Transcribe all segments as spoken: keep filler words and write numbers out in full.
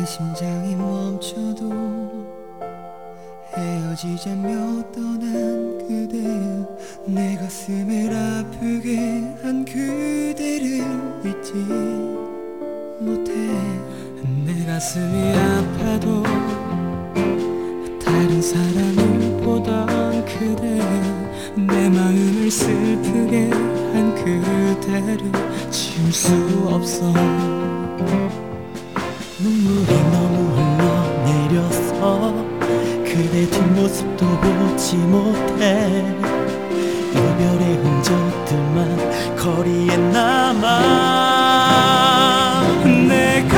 심장이 멈춰도 헤어지자며 떠난 그대, 내 가슴을 아프게 한 그대를 잊지 못해. 내 가슴이 아파도 다른 사람을 보던 그대, 내 마음을 슬프게 한 그대를 지울 수 없어. 눈물이 너무 흘러내려서 그대 뒷모습도 보지 못해. 이별의 흔적들만 거리에 남아. 내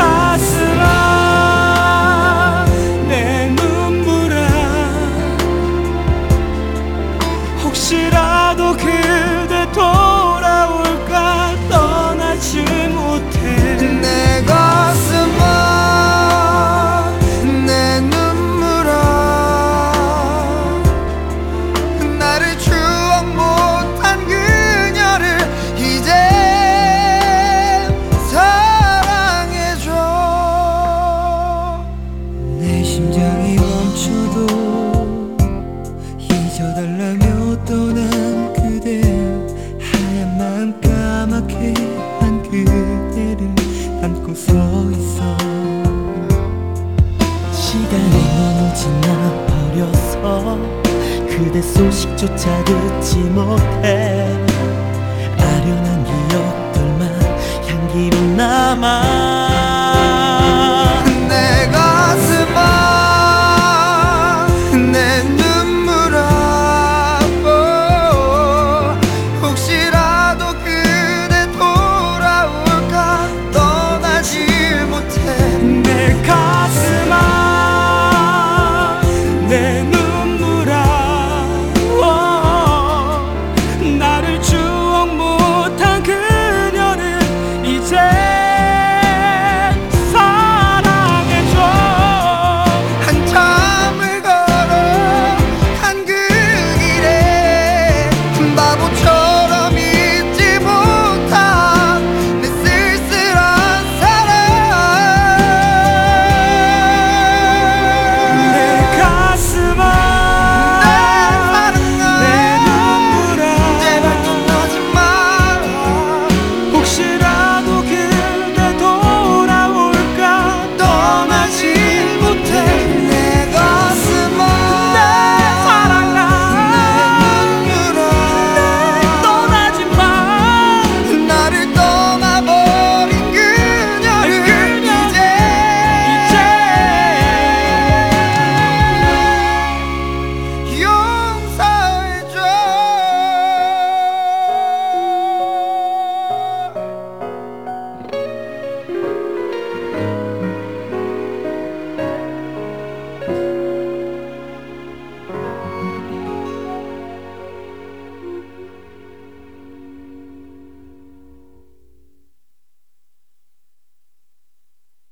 가슴아, 내 눈물아, 혹시라도 그대 돌아올까 떠나지 못해. 내 가슴아, 내 눈물아, 나를 추억 못한 그녀를 이제 사랑해줘. 내 심장이 멈춰도 잊어달라며 떠난 그대, 하얀 마음 까맣게 한 그대를 안고 서 있어. 시간이 너무 지나버려서 그대 소식조차 듣지 못해.